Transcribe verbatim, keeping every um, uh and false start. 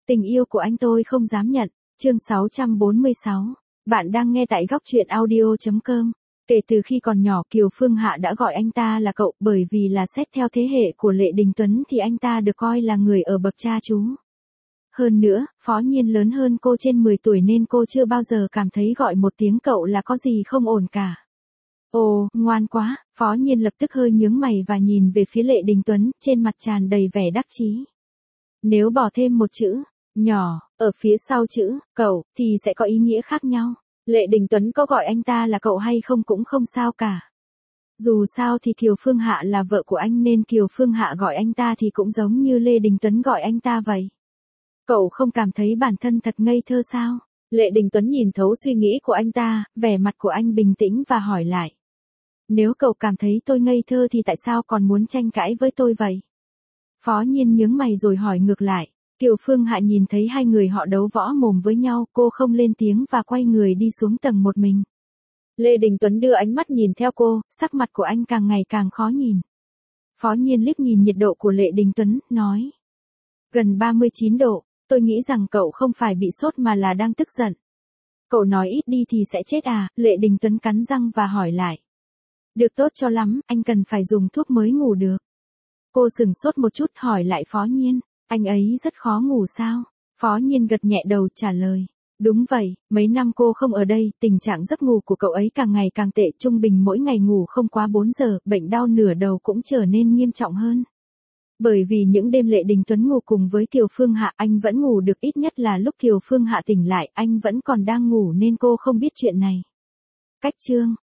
Tình yêu của anh tôi không dám nhận. Chương sáu trăm bốn mươi sáu. Bạn đang nghe tại góc truyện audio chấm com. Kể từ khi còn nhỏ Kiều Phương Hạ đã gọi anh ta là cậu, bởi vì là xét theo thế hệ của Lệ Đình Tuấn thì anh ta được coi là người ở bậc cha chú. Hơn nữa, Phó Nhiên lớn hơn cô trên mười tuổi nên cô chưa bao giờ cảm thấy gọi một tiếng cậu là có gì không ổn cả. Ồ, ngoan quá, Phó Nhiên lập tức hơi nhướng mày và nhìn về phía Lệ Đình Tuấn, trên mặt tràn đầy vẻ đắc chí. Nếu bỏ thêm một chữ nhỏ ở phía sau chữ cậu thì sẽ có ý nghĩa khác nhau. Lệ Đình Tuấn có gọi anh ta là cậu hay không cũng không sao cả. Dù sao thì Kiều Phương Hạ là vợ của anh nên Kiều Phương Hạ gọi anh ta thì cũng giống như Lê Đình Tuấn gọi anh ta vậy. Cậu không cảm thấy bản thân thật ngây thơ sao? Lệ Đình Tuấn nhìn thấu suy nghĩ của anh ta, vẻ mặt của anh bình tĩnh và hỏi lại. Nếu cậu cảm thấy tôi ngây thơ thì tại sao còn muốn tranh cãi với tôi vậy? Phó Nhiên nhướng mày rồi hỏi ngược lại. Kiều Phương Hạ nhìn thấy hai người họ đấu võ mồm với nhau, cô không lên tiếng và quay người đi xuống tầng một mình. Lê Đình Tuấn đưa ánh mắt nhìn theo cô, sắc mặt của anh càng ngày càng khó nhìn. Phó Nhiên liếc nhìn nhiệt độ của Lệ Đình Tuấn, nói. Gần ba mươi chín độ, tôi nghĩ rằng cậu không phải bị sốt mà là đang tức giận. Cậu nói ít đi thì sẽ chết à? Lệ Đình Tuấn cắn răng và hỏi lại. Được tốt cho lắm, anh cần phải dùng thuốc mới ngủ được. Cô sừng sốt một chút hỏi lại Phó Nhiên. Anh ấy rất khó ngủ sao? Phó Nhiên gật nhẹ đầu trả lời. Đúng vậy, mấy năm cô không ở đây, tình trạng giấc ngủ của cậu ấy càng ngày càng tệ, trung bình mỗi ngày ngủ không quá bốn giờ, bệnh đau nửa đầu cũng trở nên nghiêm trọng hơn. Bởi vì những đêm Lệ Đình Tuấn ngủ cùng với Kiều Phương Hạ, anh vẫn ngủ được, ít nhất là lúc Kiều Phương Hạ tỉnh lại, anh vẫn còn đang ngủ nên cô không biết chuyện này. Cách chương.